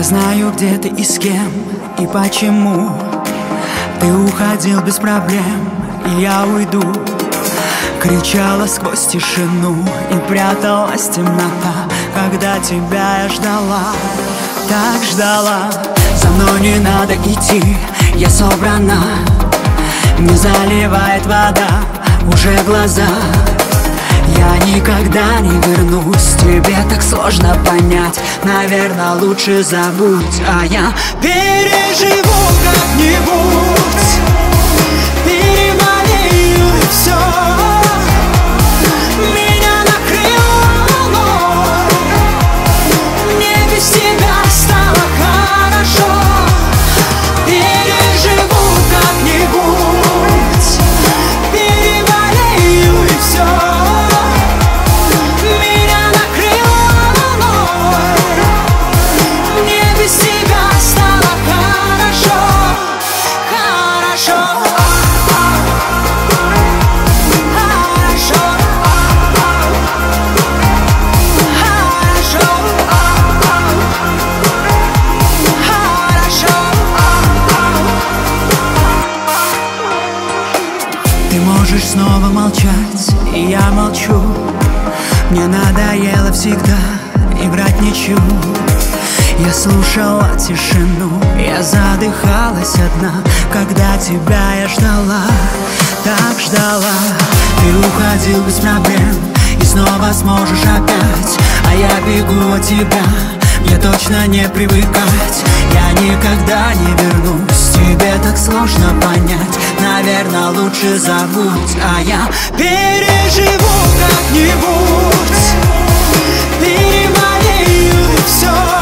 Я знаю, где ты и с кем, и почему ты уходил без проблем, и я уйду. Кричала сквозь тишину и пряталась темнота, когда тебя я ждала, так ждала. За мной не надо идти, я собрана. Не заливает вода уже глаза. Я никогда не вернусь, тебе так сложно понять. Наверное, лучше забудь, а я переживу как-нибудь. Переболею и все. Меня накрыло волной. Мне без тебя стало хорошо. Переживу как-нибудь. Переболею и все. Ты можешь снова молчать, и я молчу. Мне надоело всегда играть ничью. Я слушала тишину, я задыхалась одна, когда тебя я ждала, так ждала. Ты уходил без проблем, и снова сможешь опять, а я бегу от тебя, мне точно не привыкать. Я никогда не вернусь, тебе так сложно понять. Наверное, лучше забудь, а я переживу как-нибудь. Переболею и все.